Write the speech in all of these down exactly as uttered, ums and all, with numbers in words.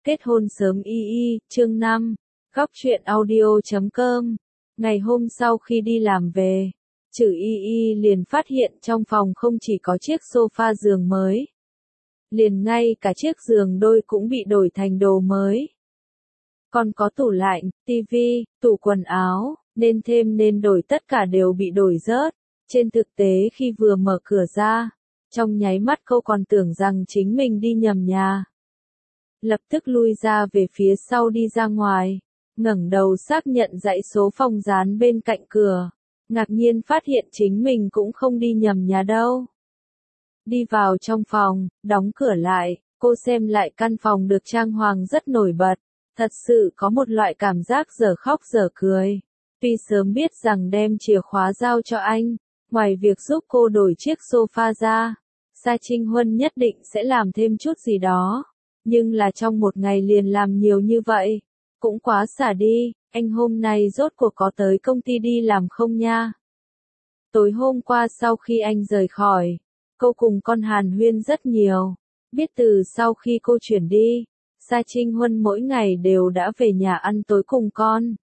Kết hôn sớm y y, chương năm, góc truyện audio chấm com. Ngày hôm sau khi đi làm về, Trử y y liền phát hiện trong phòng không chỉ có chiếc sofa giường mới, liền ngay cả chiếc giường đôi cũng bị đổi thành đồ mới. Còn có tủ lạnh, tivi, tủ quần áo, nên thêm nên đổi tất cả đều bị đổi rớt. Trên thực tế khi vừa mở cửa ra, trong nháy mắt cô còn tưởng rằng chính mình đi nhầm nhà. Lập tức lui ra về phía sau đi ra ngoài, ngẩng đầu xác nhận dãy số phòng dán bên cạnh cửa, ngạc nhiên phát hiện chính mình cũng không đi nhầm nhà đâu. Đi vào trong phòng, đóng cửa lại, cô xem lại căn phòng được trang hoàng rất nổi bật, thật sự có một loại cảm giác dở khóc dở cười. Tuy sớm biết rằng đem chìa khóa giao cho anh, ngoài việc giúp cô đổi chiếc sofa ra, Sa Trinh Huân nhất định sẽ làm thêm chút gì đó. Nhưng là trong một ngày liền làm nhiều như vậy, cũng quá xả đi. Anh hôm nay rốt cuộc có tới công ty đi làm không nha? Tối hôm qua sau khi anh rời khỏi, cô cùng con hàn huyên rất nhiều. Biết từ sau khi cô chuyển đi, Sa Trinh Huân mỗi ngày đều đã về nhà ăn tối cùng con.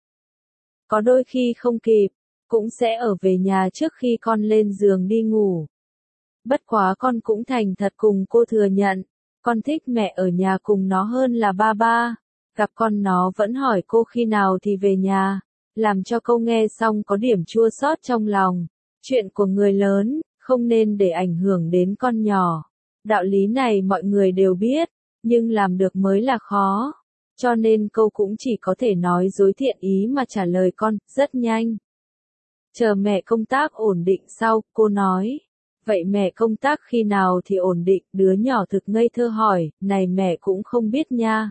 Có đôi khi không kịp, cũng sẽ ở về nhà trước khi con lên giường đi ngủ. Bất quá con cũng thành thật cùng cô thừa nhận, con thích mẹ ở nhà cùng nó hơn là ba ba. Gặp con nó vẫn hỏi cô khi nào thì về nhà, làm cho câu nghe xong có điểm chua xót trong lòng. Chuyện của người lớn, không nên để ảnh hưởng đến con nhỏ. Đạo lý này mọi người đều biết, nhưng làm được mới là khó. Cho nên câu cũng chỉ có thể nói dối thiện ý mà trả lời con, rất nhanh. Chờ mẹ công tác ổn định sau, cô nói. Vậy mẹ công tác khi nào thì ổn định? Đứa nhỏ thực ngây thơ hỏi, này mẹ cũng không biết nha.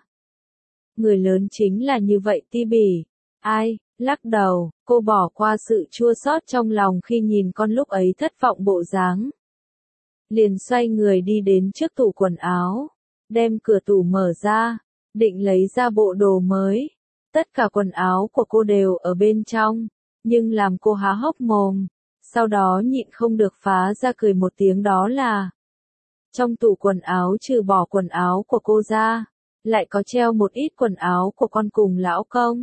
Người lớn chính là như vậy ti bỉ. Ai, lắc đầu, cô bỏ qua sự chua xót trong lòng khi nhìn con lúc ấy thất vọng bộ dáng. Liền xoay người đi đến trước tủ quần áo, đem cửa tủ mở ra, định lấy ra bộ đồ mới. Tất cả quần áo của cô đều ở bên trong, nhưng làm cô há hốc mồm. Sau đó nhịn không được phá ra cười một tiếng, đó là trong tủ quần áo trừ bỏ quần áo của cô ra, lại có treo một ít quần áo của con cùng lão công.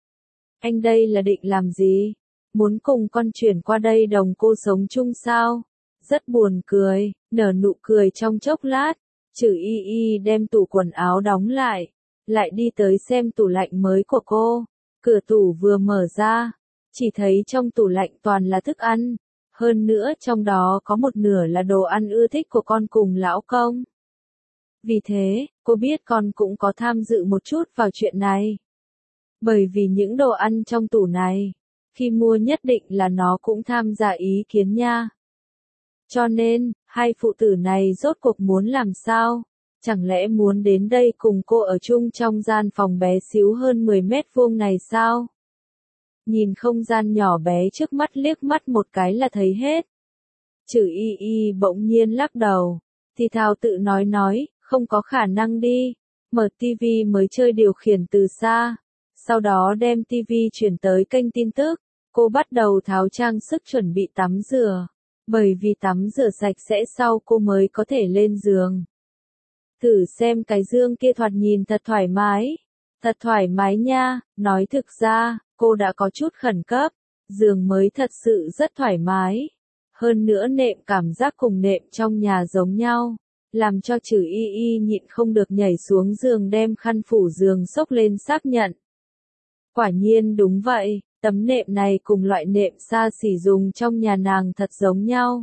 Anh đây là định làm gì? Muốn cùng con chuyển qua đây đồng cô sống chung sao? Rất buồn cười, nở nụ cười trong chốc lát, Trử y y đem tủ quần áo đóng lại, lại đi tới xem tủ lạnh mới của cô. Cửa tủ vừa mở ra, chỉ thấy trong tủ lạnh toàn là thức ăn, hơn nữa trong đó có một nửa là đồ ăn ưa thích của con cùng lão công. Vì thế, cô biết con cũng có tham dự một chút vào chuyện này. Bởi vì những đồ ăn trong tủ này, khi mua nhất định là nó cũng tham gia ý kiến nha. Cho nên, hai phụ tử này rốt cuộc muốn làm sao? Chẳng lẽ muốn đến đây cùng cô ở chung trong gian phòng bé xíu hơn mười mét vuông này sao? Nhìn không gian nhỏ bé trước mắt liếc mắt một cái là thấy hết. Trử y y bỗng nhiên lắc đầu, thì thào tự nói nói, không có khả năng đi. Mở tivi mới chơi điều khiển từ xa, sau đó đem tivi chuyển tới kênh tin tức. Cô bắt đầu tháo trang sức chuẩn bị tắm rửa, bởi vì tắm rửa sạch sẽ sau cô mới có thể lên giường. Thử xem cái giường kia thoạt nhìn thật thoải mái. Thật thoải mái nha, nói thực ra, cô đã có chút khẩn cấp, giường mới thật sự rất thoải mái. Hơn nữa nệm cảm giác cùng nệm trong nhà giống nhau, làm cho Trử y y nhịn không được nhảy xuống giường đem khăn phủ giường xốc lên xác nhận. Quả nhiên đúng vậy, tấm nệm này cùng loại nệm xa xỉ dùng trong nhà nàng thật giống nhau.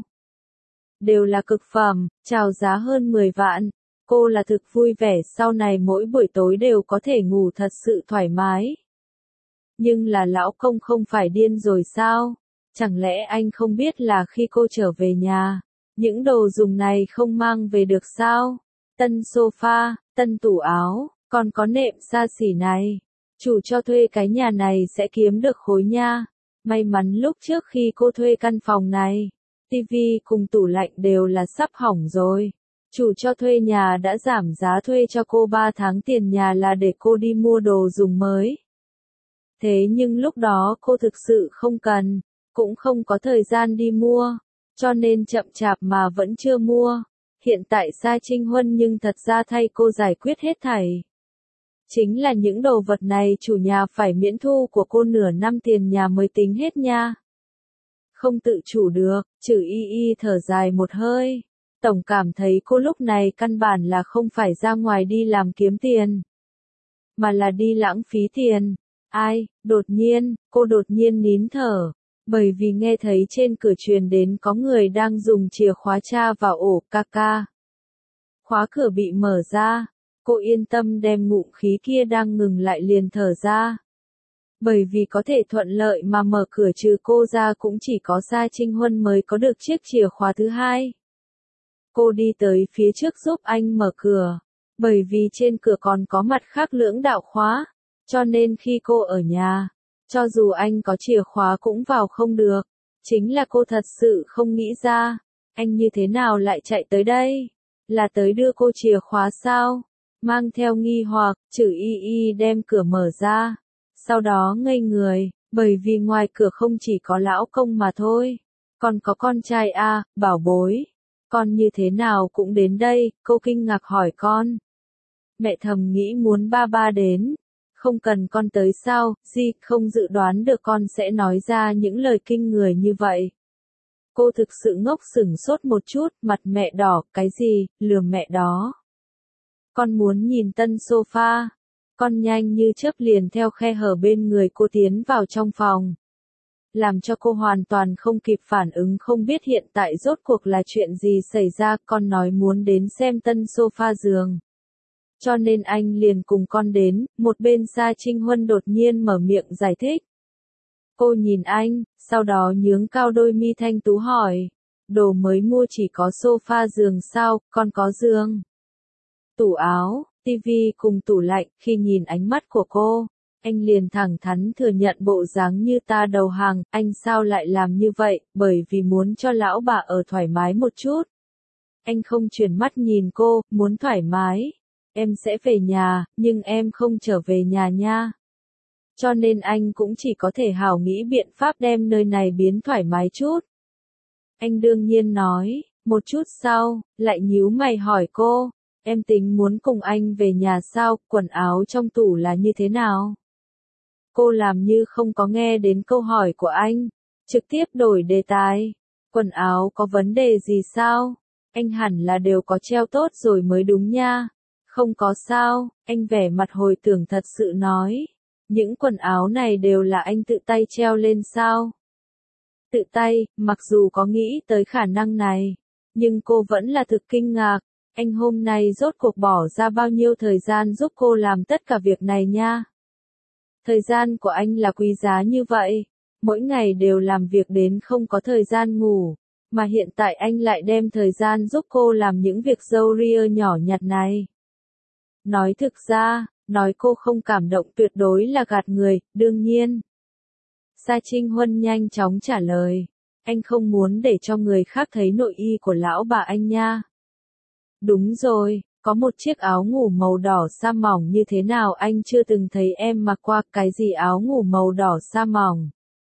Đều là cực phẩm, chào giá hơn mười vạn. Cô là thực vui vẻ sau này mỗi buổi tối đều có thể ngủ thật sự thoải mái. Nhưng là lão công không phải điên rồi sao? Chẳng lẽ anh không biết là khi cô trở về nhà, những đồ dùng này không mang về được sao? Tân sofa, tân tủ áo, còn có nệm xa xỉ này. Chủ cho thuê cái nhà này sẽ kiếm được khối nha. May mắn lúc trước khi cô thuê căn phòng này, tivi cùng tủ lạnh đều là sắp hỏng rồi. Chủ cho thuê nhà đã giảm giá thuê cho cô ba tháng tiền nhà là để cô đi mua đồ dùng mới. Thế nhưng lúc đó cô thực sự không cần, cũng không có thời gian đi mua, cho nên chậm chạp mà vẫn chưa mua. Hiện tại Sa Trinh Huân nhưng thật ra thay cô giải quyết hết thảy. Chính là những đồ vật này chủ nhà phải miễn thu của cô nửa năm tiền nhà mới tính hết nha. Không tự chủ được, Trử Y Y thở dài một hơi. Tổng cảm thấy cô lúc này căn bản là không phải ra ngoài đi làm kiếm tiền, mà là đi lãng phí tiền. Ai, đột nhiên, cô đột nhiên nín thở, bởi vì nghe thấy trên cửa truyền đến có người đang dùng chìa khóa tra vào ổ ca ca. Khóa cửa bị mở ra, cô yên tâm đem ngụm khí kia đang ngừng lại liền thở ra. Bởi vì có thể thuận lợi mà mở cửa trừ cô ra cũng chỉ có Sa Trinh Huân mới có được chiếc chìa khóa thứ hai. Cô đi tới phía trước giúp anh mở cửa, bởi vì trên cửa còn có mặt khác lưỡng đạo khóa, cho nên khi cô ở nhà, cho dù anh có chìa khóa cũng vào không được. Chính là cô thật sự không nghĩ ra, anh như thế nào lại chạy tới đây? Là tới đưa cô chìa khóa sao? Mang theo nghi hoặc, Trử Y Y đem cửa mở ra. Sau đó ngây người, bởi vì ngoài cửa không chỉ có lão công mà thôi, còn có con trai a, bảo bối. Con như thế nào cũng đến đây, cô kinh ngạc hỏi con. Mẹ thầm nghĩ muốn ba ba đến. Không cần con tới sao, Di không dự đoán được con sẽ nói ra những lời kinh người như vậy. Cô thực sự ngốc sửng sốt một chút, mặt mẹ đỏ, cái gì, lừa mẹ đó. Con muốn nhìn tân sofa. Con nhanh như chớp liền theo khe hở bên người cô tiến vào trong phòng. Làm cho cô hoàn toàn không kịp phản ứng, không biết hiện tại rốt cuộc là chuyện gì xảy ra. Con nói muốn đến xem tân sofa giường, cho nên anh liền cùng con đến. Một bên Sa Trinh Huân đột nhiên mở miệng giải thích. Cô nhìn anh, sau đó nhướng cao đôi mi thanh tú hỏi, đồ mới mua chỉ có sofa giường sao, con có giường, tủ áo, tivi cùng tủ lạnh. Khi nhìn ánh mắt của cô, anh liền thẳng thắn thừa nhận bộ dáng như ta đầu hàng. Anh sao lại làm như vậy, bởi vì muốn cho lão bà ở thoải mái một chút. Anh không chuyển mắt nhìn cô, muốn thoải mái. Em sẽ về nhà, nhưng em không trở về nhà nha. Cho nên anh cũng chỉ có thể hảo nghĩ biện pháp đem nơi này biến thoải mái chút. Anh đương nhiên nói, một chút sau, lại nhíu mày hỏi cô, em tính muốn cùng anh về nhà sao, quần áo trong tủ là như thế nào? Cô làm như không có nghe đến câu hỏi của anh, trực tiếp đổi đề tài. Quần áo có vấn đề gì sao? Anh hẳn là đều có treo tốt rồi mới đúng nha. Không có sao, anh vẻ mặt hồi tưởng thật sự nói. Những quần áo này đều là anh tự tay treo lên sao? Tự tay, mặc dù có nghĩ tới khả năng này, nhưng cô vẫn là thực kinh ngạc. Anh hôm nay rốt cuộc bỏ ra bao nhiêu thời gian giúp cô làm tất cả việc này nha? Thời gian của anh là quý giá như vậy, mỗi ngày đều làm việc đến không có thời gian ngủ, mà hiện tại anh lại đem thời gian giúp cô làm những việc râu ria nhỏ nhặt này. Nói thực ra, nói cô không cảm động tuyệt đối là gạt người, đương nhiên. Sa Trinh Huân nhanh chóng trả lời, anh không muốn để cho người khác thấy nội y của lão bà anh nha. Đúng rồi, có một chiếc áo ngủ màu đỏ sa mỏng như thế nào anh chưa từng thấy em mặc qua. Cái gì áo ngủ màu đỏ sa mỏng?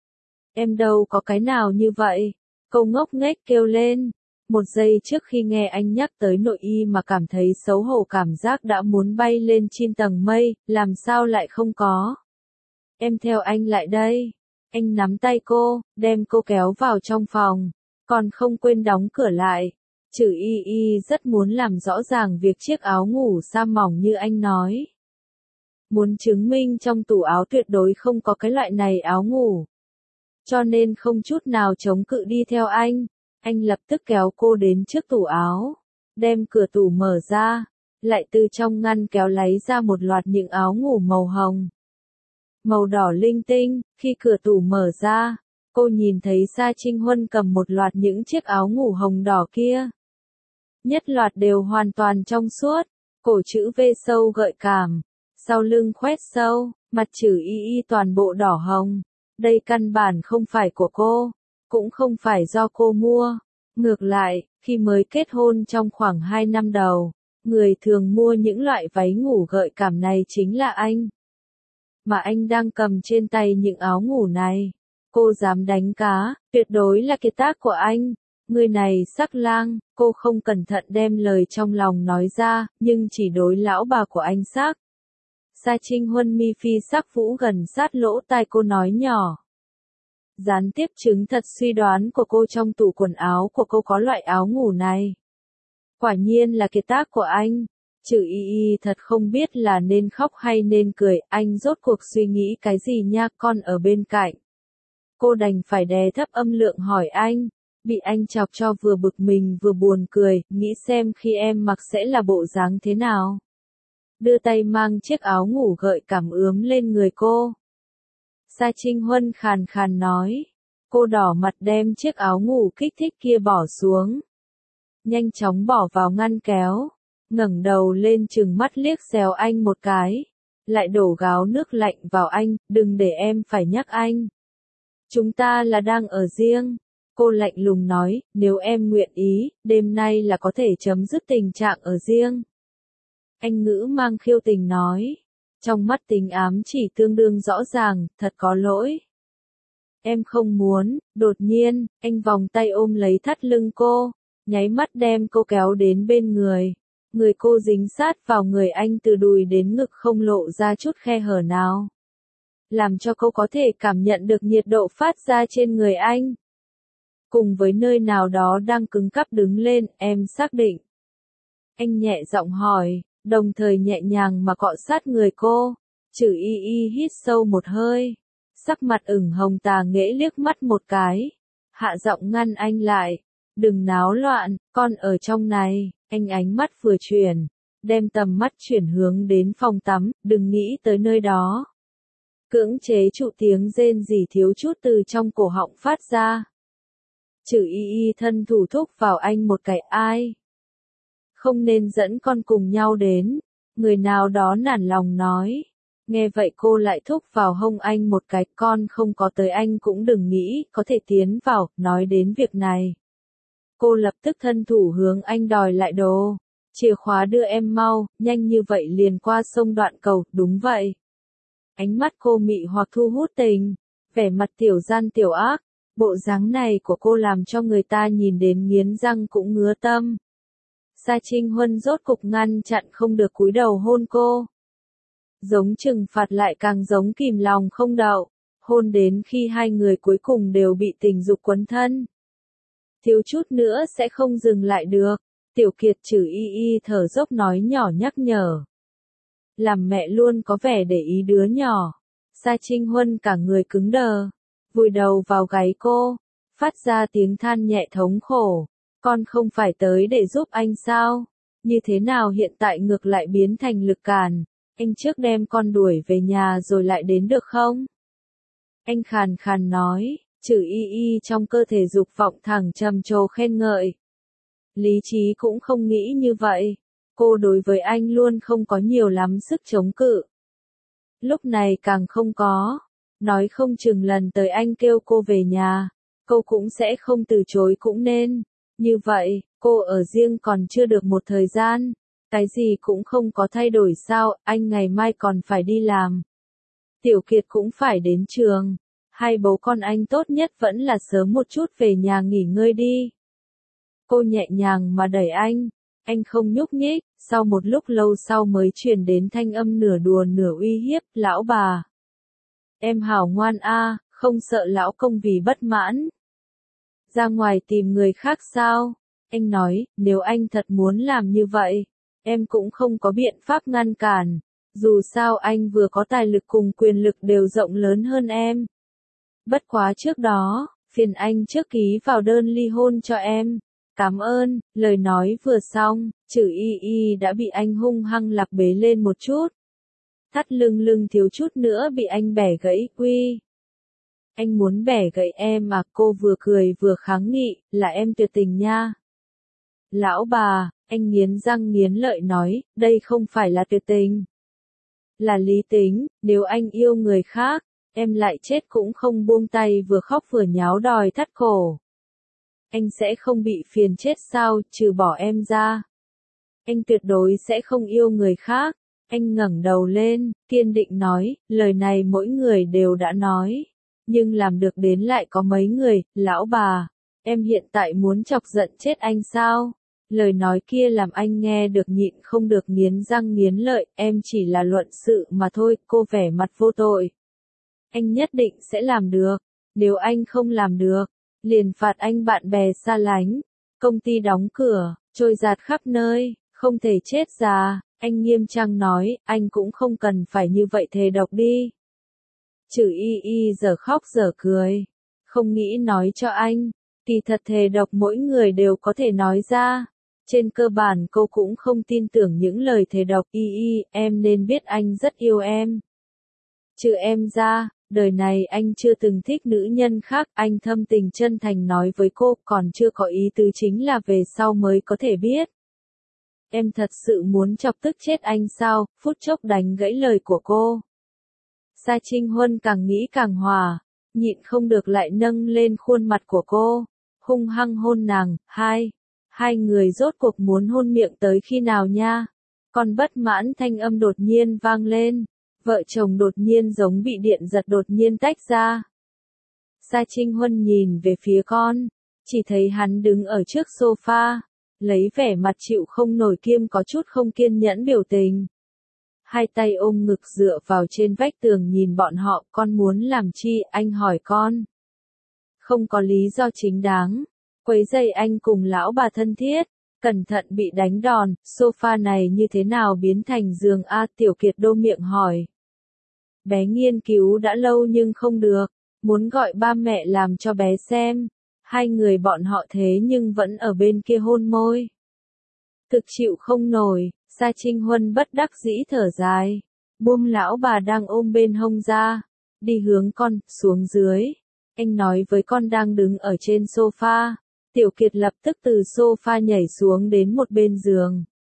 Em đâu có cái nào như vậy. Cô ngốc nghếch kêu lên. Một giây trước khi nghe anh nhắc tới nội y mà cảm thấy xấu hổ, cảm giác đã muốn bay lên trên tầng mây, làm sao lại không có. Em theo anh lại đây. Anh nắm tay cô, đem cô kéo vào trong phòng, còn không quên đóng cửa lại. Trử Y Y rất muốn làm rõ ràng việc chiếc áo ngủ sa mỏng như anh nói. Muốn chứng minh trong tủ áo tuyệt đối không có cái loại này áo ngủ. Cho nên không chút nào chống cự đi theo anh. Anh lập tức kéo cô đến trước tủ áo, đem cửa tủ mở ra, lại từ trong ngăn kéo lấy ra một loạt những áo ngủ màu hồng, màu đỏ linh tinh. Khi cửa tủ mở ra, cô nhìn thấy Sa Trinh Huân cầm một loạt những chiếc áo ngủ hồng đỏ kia. Nhất loạt đều hoàn toàn trong suốt, cổ chữ V sâu gợi cảm, sau lưng khoét sâu, mặt chữ Y Y toàn bộ đỏ hồng. Đây căn bản không phải của cô, cũng không phải do cô mua. Ngược lại, khi mới kết hôn trong khoảng hai năm đầu, người thường mua những loại váy ngủ gợi cảm này chính là anh. Mà anh đang cầm trên tay những áo ngủ này. Cô dám đánh cá, tuyệt đối là kiệt tác của anh. Người này sắc lang, cô không cẩn thận đem lời trong lòng nói ra, nhưng chỉ đối lão bà của anh sắc. Sa Trinh Huân mi phi sắc vũ gần sát lỗ tai cô nói nhỏ. Gián tiếp chứng thật suy đoán của cô trong tủ quần áo của cô có loại áo ngủ này. Quả nhiên là kiệt tác của anh. Chử y y thật không biết là nên khóc hay nên cười, anh rốt cuộc suy nghĩ cái gì nha, con ở bên cạnh. Cô đành phải đè thấp âm lượng hỏi anh, bị anh chọc cho vừa bực mình vừa buồn cười, nghĩ xem khi em mặc sẽ là bộ dáng thế nào. Đưa tay mang chiếc áo ngủ gợi cảm ướm lên người cô. Sa Trinh Huân khàn khàn nói. Cô đỏ mặt đem chiếc áo ngủ kích thích kia bỏ xuống. Nhanh chóng bỏ vào ngăn kéo. Ngẩng đầu lên trừng mắt liếc xéo anh một cái. Lại đổ gáo nước lạnh vào anh, đừng để em phải nhắc anh. Chúng ta là đang ở riêng. Cô lạnh lùng nói, nếu em nguyện ý, đêm nay là có thể chấm dứt tình trạng ở riêng. Anh ngữ mang khiêu tình nói. Trong mắt tình ám chỉ tương đương rõ ràng, thật có lỗi. Em không muốn, đột nhiên, anh vòng tay ôm lấy thắt lưng cô, nháy mắt đem cô kéo đến bên người. Người cô dính sát vào người anh từ đùi đến ngực không lộ ra chút khe hở nào. Làm cho cô có thể cảm nhận được nhiệt độ phát ra trên người anh. Cùng với nơi nào đó đang cứng cắp đứng lên, em xác định. Anh nhẹ giọng hỏi, đồng thời nhẹ nhàng mà cọ sát người cô. Chử y y hít sâu một hơi. Sắc mặt ửng hồng tà nghễ liếc mắt một cái. Hạ giọng ngăn anh lại. Đừng náo loạn, con ở trong này. Anh ánh mắt vừa chuyển. Đem tầm mắt chuyển hướng đến phòng tắm, đừng nghĩ tới nơi đó. Cưỡng chế trụ tiếng rên rỉ thiếu chút từ trong cổ họng phát ra. Chử y y thân thủ thúc vào anh một cái ai. Không nên dẫn con cùng nhau đến. Người nào đó nản lòng nói. Nghe vậy cô lại thúc vào hông anh một cái, con không có tới anh cũng đừng nghĩ có thể tiến vào, nói đến việc này. Cô lập tức thân thủ hướng anh đòi lại đồ. Chìa khóa đưa em mau, nhanh như vậy liền qua sông Đoạn Cầu, đúng vậy. Ánh mắt cô mị hoặc thu hút tình, vẻ mặt tiểu gian tiểu ác, bộ dáng này của cô làm cho người ta nhìn đến nghiến răng cũng ngứa tâm. Sa Trinh Huân rốt cục ngăn chặn không được cúi đầu hôn cô. Giống trừng phạt lại càng giống kìm lòng không đậu, hôn đến khi hai người cuối cùng đều bị tình dục quấn thân. Thiếu chút nữa sẽ không dừng lại được, Tiểu Kiệt Chử y y thở dốc nói nhỏ nhắc nhở. Làm mẹ luôn có vẻ để ý đứa nhỏ. Sa Trinh Huân cả người cứng đờ, vùi đầu vào gáy cô, phát ra tiếng than nhẹ thống khổ. Con không phải tới để giúp anh sao? Như thế nào hiện tại ngược lại biến thành lực cản? Anh trước đem con đuổi về nhà rồi lại đến được không? Anh khàn khàn nói, Chử y y trong cơ thể dục vọng thẳng trầm trồ khen ngợi. Lý trí cũng không nghĩ như vậy. Cô đối với anh luôn không có nhiều lắm sức chống cự. Lúc này càng không có. Nói không chừng lần tới anh kêu cô về nhà, cô cũng sẽ không từ chối cũng nên. Như vậy, cô ở riêng còn chưa được một thời gian. Cái gì cũng không có thay đổi sao, anh ngày mai còn phải đi làm. Tiểu Kiệt cũng phải đến trường. Hai bố con anh tốt nhất vẫn là sớm một chút về nhà nghỉ ngơi đi. Cô nhẹ nhàng mà đẩy anh. Anh không nhúc nhích, sau một lúc lâu sau mới truyền đến thanh âm nửa đùa nửa uy hiếp, lão bà. Em hảo ngoan a, không sợ lão công vì bất mãn. Ra ngoài tìm người khác sao? Anh nói, nếu anh thật muốn làm như vậy, em cũng không có biện pháp ngăn cản. Dù sao anh vừa có tài lực cùng quyền lực đều rộng lớn hơn em. Bất quá trước đó, phiền anh trước ký vào đơn ly hôn cho em. Cảm ơn, lời nói vừa xong, Chử y y đã bị anh hung hăng lặp bế lên một chút. Thắt lưng lưng thiếu chút nữa bị anh bẻ gãy quy. Anh muốn bẻ gãy em mà, cô vừa cười vừa kháng nghị, là em tuyệt tình nha. Lão bà, anh nghiến răng nghiến lợi nói, đây không phải là tuyệt tình. Là lý tính, nếu anh yêu người khác, em lại chết cũng không buông tay vừa khóc vừa nháo đòi thắt cổ. Anh sẽ không bị phiền chết sao, trừ bỏ em ra. Anh tuyệt đối sẽ không yêu người khác. Anh ngẩng đầu lên, kiên định nói, lời này mỗi người đều đã nói. Nhưng làm được đến lại có mấy người, lão bà. Em hiện tại muốn chọc giận chết anh sao? Lời nói kia làm anh nghe được nhịn không được nghiến răng nghiến lợi, em chỉ là luận sự mà thôi, cô vẻ mặt vô tội. Anh nhất định sẽ làm được, nếu anh không làm được, liền phạt anh bạn bè xa lánh, công ty đóng cửa, trôi giạt khắp nơi, không thể chết già. Anh nghiêm trang nói, anh cũng không cần phải như vậy thề độc đi. Chử y y giờ khóc giờ cười, không nghĩ nói cho anh, kỳ thật thề độc mỗi người đều có thể nói ra. Trên cơ bản cô cũng không tin tưởng những lời thề độc. Y y, em nên biết anh rất yêu em. Trừ em ra, đời này anh chưa từng thích nữ nhân khác, anh thâm tình chân thành nói với cô, còn chưa có ý tứ chính là về sau mới có thể biết. Em thật sự muốn chọc tức chết anh sao? Phút chốc đánh gãy lời của cô. Sa Trinh Huân càng nghĩ càng hòa, nhịn không được lại nâng lên khuôn mặt của cô, hung hăng hôn nàng. Hai, hai người rốt cuộc muốn hôn miệng tới khi nào nha? Con bất mãn thanh âm đột nhiên vang lên, vợ chồng đột nhiên giống bị điện giật đột nhiên tách ra. Sa Trinh Huân nhìn về phía con, chỉ thấy hắn đứng ở trước sofa, lấy vẻ mặt chịu không nổi kiêm có chút không kiên nhẫn biểu tình. Hai tay ôm ngực dựa vào trên vách tường nhìn bọn họ, con muốn làm chi, anh hỏi con. Không có lý do chính đáng, quấy rầy anh cùng lão bà thân thiết, cẩn thận bị đánh đòn, sofa này như thế nào biến thành giường a? Tiểu Kiệt đô miệng hỏi. Bé nghiên cứu đã lâu nhưng không được, muốn gọi ba mẹ làm cho bé xem. Hai người bọn họ thế nhưng vẫn ở bên kia hôn môi. Thực chịu không nổi, Sa Trinh Huân bất đắc dĩ thở dài, buông lão bà đang ôm bên hông ra, đi hướng con, xuống dưới. Anh nói với con đang đứng ở trên sofa. Tiểu Kiệt lập tức từ sofa nhảy xuống đến một bên giường.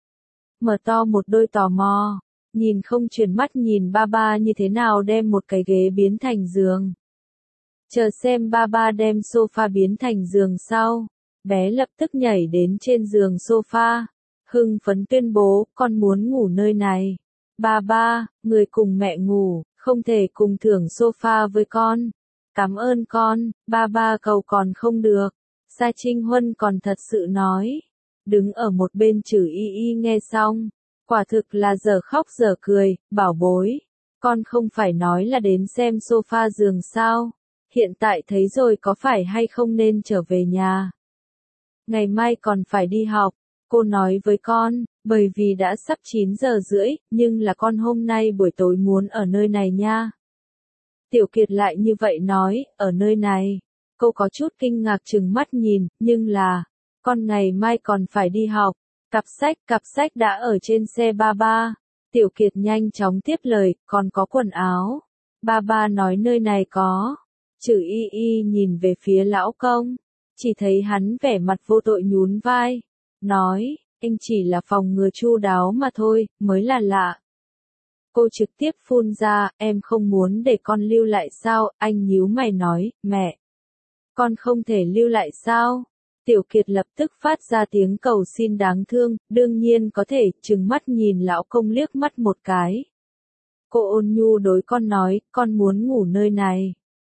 Mở to một đôi tò mò, nhìn không chuyển mắt nhìn ba ba như thế nào đem một cái ghế biến thành giường. Chờ xem ba ba đem sofa biến thành giường sau, bé lập tức nhảy đến trên giường sofa, hưng phấn tuyên bố, con muốn ngủ nơi này. Ba ba, người cùng mẹ ngủ, không thể cùng thưởng sofa với con. Cảm ơn con, ba ba cầu còn không được. Sa Trinh Huân còn thật sự nói. Đứng ở một bên Trử y y nghe xong, quả thực là giờ khóc giờ cười, bảo bối. Con không phải nói là đến xem sofa giường sao? Hiện tại thấy rồi có phải hay không nên trở về nhà? Ngày mai còn phải đi học, cô nói với con, bởi vì đã sắp chín giờ rưỡi, nhưng là con hôm nay buổi tối muốn ở nơi này nha. Tiểu Kiệt lại như vậy nói, ở nơi này. Cô có chút kinh ngạc trừng mắt nhìn, nhưng là, con ngày mai còn phải đi học. Cặp sách, cặp sách đã ở trên xe ba ba. Tiểu Kiệt nhanh chóng tiếp lời, còn có quần áo. Ba ba nói nơi này có. Trử y y nhìn về phía lão công, chỉ thấy hắn vẻ mặt vô tội nhún vai, nói, anh chỉ là phòng ngừa chu đáo mà thôi, mới là lạ. Cô trực tiếp phun ra, em không muốn để con lưu lại sao? Anh nhíu mày nói, mẹ, con không thể lưu lại sao? Tiểu Kiệt lập tức phát ra tiếng cầu xin đáng thương, đương nhiên có thể, trừng mắt nhìn lão công liếc mắt một cái. Cô ôn nhu đối con nói, con muốn ngủ nơi này.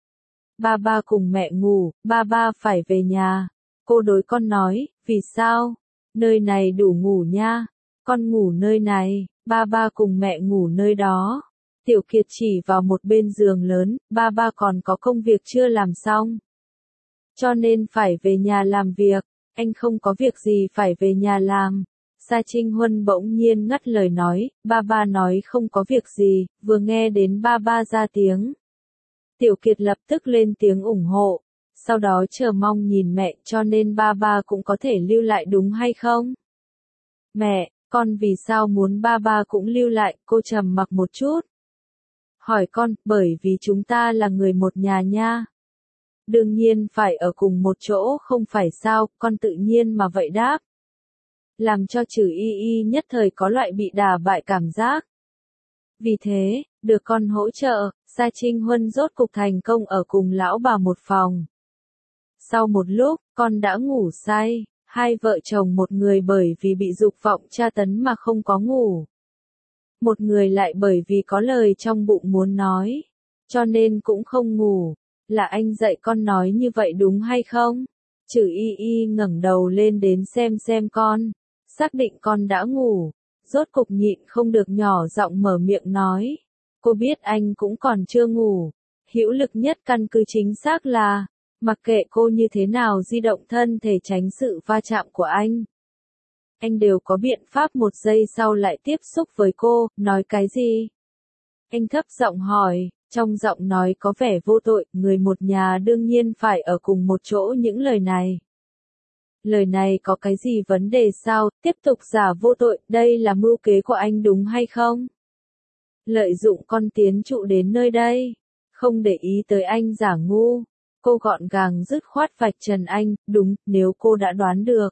Ba ba cùng mẹ ngủ, ba ba phải về nhà. Cô đối con nói, vì sao? Nơi này đủ ngủ nha. Con ngủ nơi này, ba ba cùng mẹ ngủ nơi đó. Tiểu Kiệt chỉ vào một bên giường lớn, ba ba còn có công việc chưa làm xong. Cho nên phải về nhà làm việc, anh không có việc gì phải về nhà làm. Sa Trinh Huân bỗng nhiên ngắt lời nói, ba ba nói không có việc gì, vừa nghe đến ba ba ra tiếng. Tiểu Kiệt lập tức lên tiếng ủng hộ, sau đó chờ mong nhìn mẹ, cho nên ba ba cũng có thể lưu lại đúng hay không? Mẹ, con vì sao muốn ba ba cũng lưu lại? Cô trầm mặc một chút. Hỏi con, bởi vì chúng ta là người một nhà nha. Đương nhiên phải ở cùng một chỗ không phải sao, con tự nhiên mà vậy đáp. Làm cho Trử y y nhất thời có loại bị đả bại cảm giác. Vì thế, được con hỗ trợ, Sa Trinh Huân rốt cục thành công ở cùng lão bà một phòng. Sau một lúc, con đã ngủ say, hai vợ chồng một người bởi vì bị dục vọng tra tấn mà không có ngủ. Một người lại bởi vì có lời trong bụng muốn nói, cho nên cũng không ngủ. Là anh dạy con nói như vậy đúng hay không? Chử y y ngẩng đầu lên đến xem xem con, xác định con đã ngủ, rốt cục nhịn không được nhỏ giọng mở miệng nói. Cô biết anh cũng còn chưa ngủ, hữu lực nhất căn cứ chính xác là, mặc kệ cô như thế nào di động thân thể tránh sự va chạm của anh. Anh đều có biện pháp một giây sau lại tiếp xúc với cô, nói cái gì? Anh thấp giọng hỏi, trong giọng nói có vẻ vô tội, người một nhà đương nhiên phải ở cùng một chỗ những lời này. Lời này có cái gì vấn đề sao, tiếp tục giả vô tội, đây là mưu kế của anh đúng hay không? Lợi dụng con tiến trụ đến nơi đây, không để ý tới anh giả ngu, cô gọn gàng dứt khoát vạch trần anh, đúng, nếu cô đã đoán được.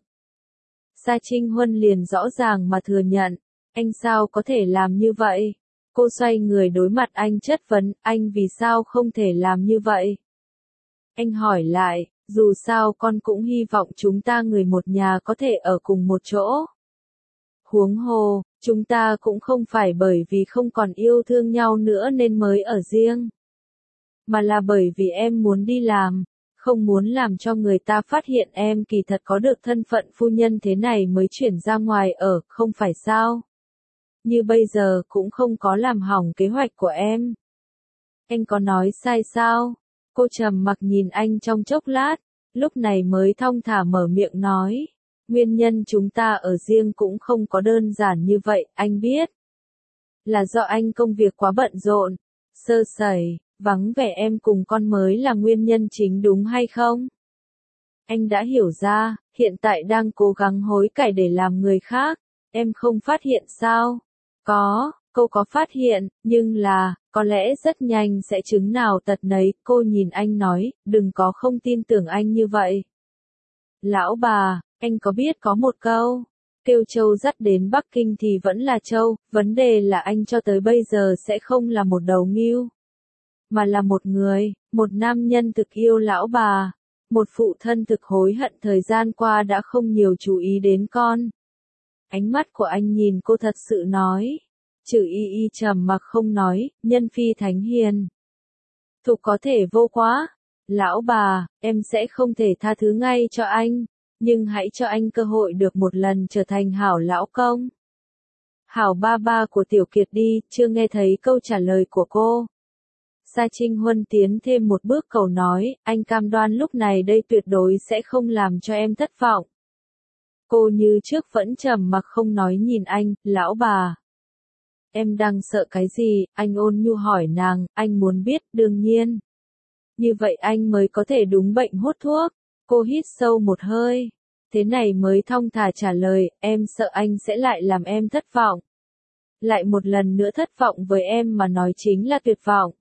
Sa Trinh Huân liền rõ ràng mà thừa nhận, anh sao có thể làm như vậy? Cô xoay người đối mặt anh chất vấn, anh vì sao không thể làm như vậy? Anh hỏi lại, dù sao con cũng hy vọng chúng ta người một nhà có thể ở cùng một chỗ. Huống hồ, chúng ta cũng không phải bởi vì không còn yêu thương nhau nữa nên mới ở riêng. Mà là bởi vì em muốn đi làm, không muốn làm cho người ta phát hiện em kỳ thật có được thân phận phu nhân thế này mới chuyển ra ngoài ở, không phải sao? Như bây giờ cũng không có làm hỏng kế hoạch của em. Anh có nói sai sao? Cô trầm mặc nhìn anh trong chốc lát, lúc này mới thong thả mở miệng nói. Nguyên nhân chúng ta ở riêng cũng không có đơn giản như vậy, anh biết. Là do anh công việc quá bận rộn, sơ sẩy, vắng vẻ em cùng con mới là nguyên nhân chính đúng hay không? Anh đã hiểu ra, hiện tại đang cố gắng hối cải để làm người khác, em không phát hiện sao? Có, cô có phát hiện, nhưng là, có lẽ rất nhanh sẽ chứng nào tật nấy, cô nhìn anh nói, đừng có không tin tưởng anh như vậy. Lão bà, anh có biết có một câu, kêu trâu dắt đến Bắc Kinh thì vẫn là trâu, vấn đề là anh cho tới bây giờ sẽ không là một đầu ngưu, mà là một người, một nam nhân thực yêu lão bà, một phụ thân thực hối hận thời gian qua đã không nhiều chú ý đến con. Ánh mắt của anh nhìn cô thật sự nói. Chử y y trầm mặc không nói, nhân phi thánh hiền. Thục có thể vô quá. Lão bà, em sẽ không thể tha thứ ngay cho anh, nhưng hãy cho anh cơ hội được một lần trở thành hảo lão công. Hảo ba ba của Tiểu Kiệt đi, chưa nghe thấy câu trả lời của cô. Sa Trinh Huân tiến thêm một bước cầu nói, anh cam đoan lúc này đây tuyệt đối sẽ không làm cho em thất vọng. Cô như trước vẫn trầm mặc không nói nhìn anh, lão bà. Em đang sợ cái gì, anh ôn nhu hỏi nàng, anh muốn biết, đương nhiên. Như vậy anh mới có thể đúng bệnh hút thuốc. Cô hít sâu một hơi. Thế này mới thong thả trả lời, em sợ anh sẽ lại làm em thất vọng. Lại một lần nữa thất vọng với em mà nói chính là tuyệt vọng.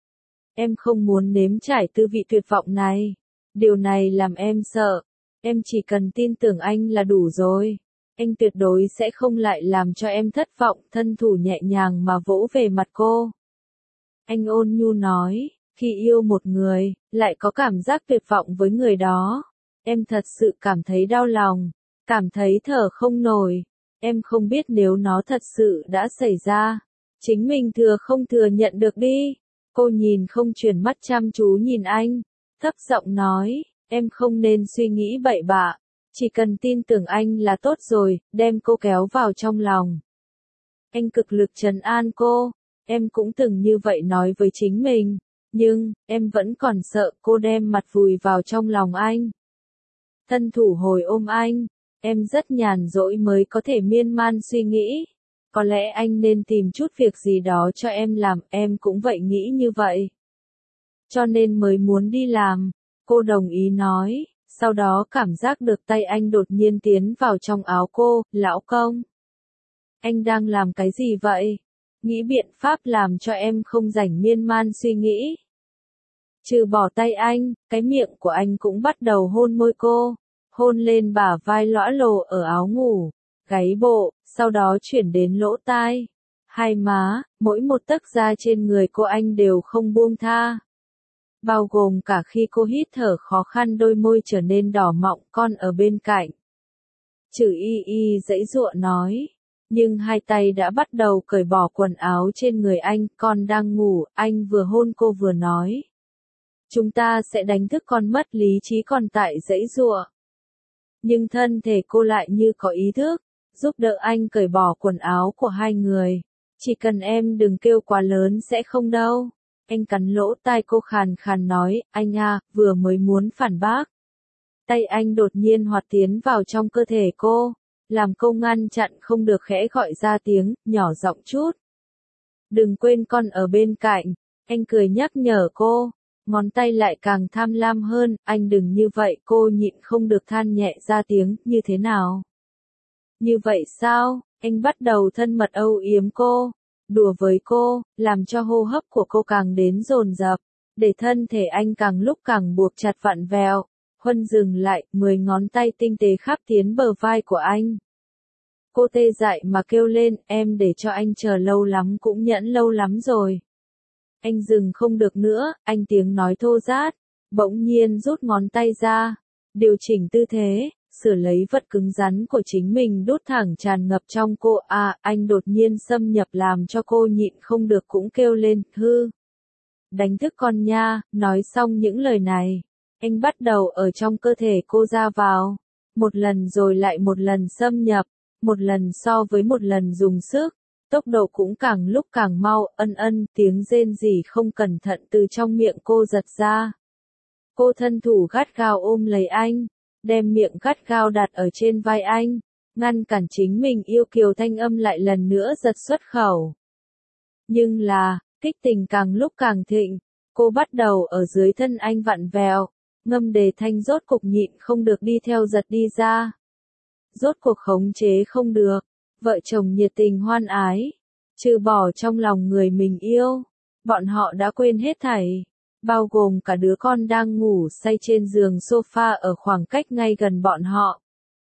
Em không muốn nếm trải tư vị tuyệt vọng này. Điều này làm em sợ. Em chỉ cần tin tưởng anh là đủ rồi. Anh tuyệt đối sẽ không lại làm cho em thất vọng, thân thủ nhẹ nhàng mà vỗ về mặt cô. Anh ôn nhu nói, khi yêu một người, lại có cảm giác tuyệt vọng với người đó. Em thật sự cảm thấy đau lòng, cảm thấy thở không nổi. Em không biết nếu nó thật sự đã xảy ra. Chính mình thừa không thừa nhận được đi. Cô nhìn không chuyển mắt chăm chú nhìn anh, thấp giọng nói, em không nên suy nghĩ bậy bạ. Chỉ cần tin tưởng anh là tốt rồi, đem cô kéo vào trong lòng. Anh cực lực trấn an cô, em cũng từng như vậy nói với chính mình, nhưng, em vẫn còn sợ cô đem mặt vùi vào trong lòng anh. Thân thủ hồi ôm anh, em rất nhàn rỗi mới có thể miên man suy nghĩ. Có lẽ anh nên tìm chút việc gì đó cho em làm, em cũng vậy nghĩ như vậy. Cho nên mới muốn đi làm, cô đồng ý nói. Sau đó cảm giác được tay anh đột nhiên tiến vào trong áo cô, lão công. Anh đang làm cái gì vậy? Nghĩ biện pháp làm cho em không rảnh miên man suy nghĩ. Trừ bỏ tay anh, cái miệng của anh cũng bắt đầu hôn môi cô, hôn lên bả vai lõa lồ ở áo ngủ, gáy bộ, sau đó chuyển đến lỗ tai. Hai má, mỗi một tấc da trên người cô anh đều không buông tha. Bao gồm cả khi cô hít thở khó khăn đôi môi trở nên đỏ mọng con ở bên cạnh. Chử y y giãy giụa nói, nhưng hai tay đã bắt đầu cởi bỏ quần áo trên người anh, con đang ngủ, anh vừa hôn cô vừa nói. Chúng ta sẽ đánh thức con mất lý trí còn tại giãy giụa. Nhưng thân thể cô lại như có ý thức, giúp đỡ anh cởi bỏ quần áo của hai người. Chỉ cần em đừng kêu quá lớn sẽ không đâu. Anh cắn lỗ tai cô khàn khàn nói, anh à, vừa mới muốn phản bác. Tay anh đột nhiên hoạt tiến vào trong cơ thể cô, làm cô ngăn chặn không được khẽ gọi ra tiếng, nhỏ giọng chút. Đừng quên con ở bên cạnh, anh cười nhắc nhở cô, ngón tay lại càng tham lam hơn, anh đừng như vậy, cô nhịn không được than nhẹ ra tiếng, như thế nào? Như vậy sao? Anh bắt đầu thân mật âu yếm cô, đùa với cô, làm cho hô hấp của cô càng đến dồn dập, để thân thể anh càng lúc càng buộc chặt vặn vẹo. Huân dừng lại, mười ngón tay tinh tế khắp tiến bờ vai của anh. Cô tê dại mà kêu lên, em để cho anh chờ lâu lắm cũng nhẫn lâu lắm rồi. Anh dừng không được nữa, anh tiếng nói thô rát, bỗng nhiên rút ngón tay ra, điều chỉnh tư thế, sửa lấy vật cứng rắn của chính mình đút thẳng tràn ngập trong cô. À, anh đột nhiên xâm nhập làm cho cô nhịn không được cũng kêu lên, hư. Đánh thức con nha, nói xong những lời này. Anh bắt đầu ở trong cơ thể cô ra vào, một lần rồi lại một lần xâm nhập, một lần so với một lần dùng sức, tốc độ cũng càng lúc càng mau, ân ân, tiếng rên rỉ không cẩn thận từ trong miệng cô giật ra. Cô thân thủ gắt gao ôm lấy anh, đem miệng gắt gao đặt ở trên vai anh, ngăn cản chính mình yêu kiều thanh âm lại lần nữa giật xuất khẩu. Nhưng là, kích tình càng lúc càng thịnh, cô bắt đầu ở dưới thân anh vặn vẹo. Ngâm đề thanh rốt cục nhịn không được đi theo giật đi ra. Rốt cuộc khống chế không được, vợ chồng nhiệt tình hoan ái, trừ bỏ trong lòng người mình yêu, bọn họ đã quên hết thảy, bao gồm cả đứa con đang ngủ say trên giường sofa ở khoảng cách ngay gần bọn họ.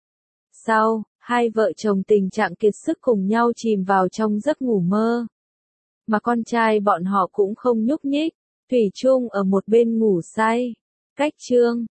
Sau, hai vợ chồng tình trạng kiệt sức cùng nhau chìm vào trong giấc ngủ mơ. Mà con trai bọn họ cũng không nhúc nhích, thủy chung ở một bên ngủ say. Cách chương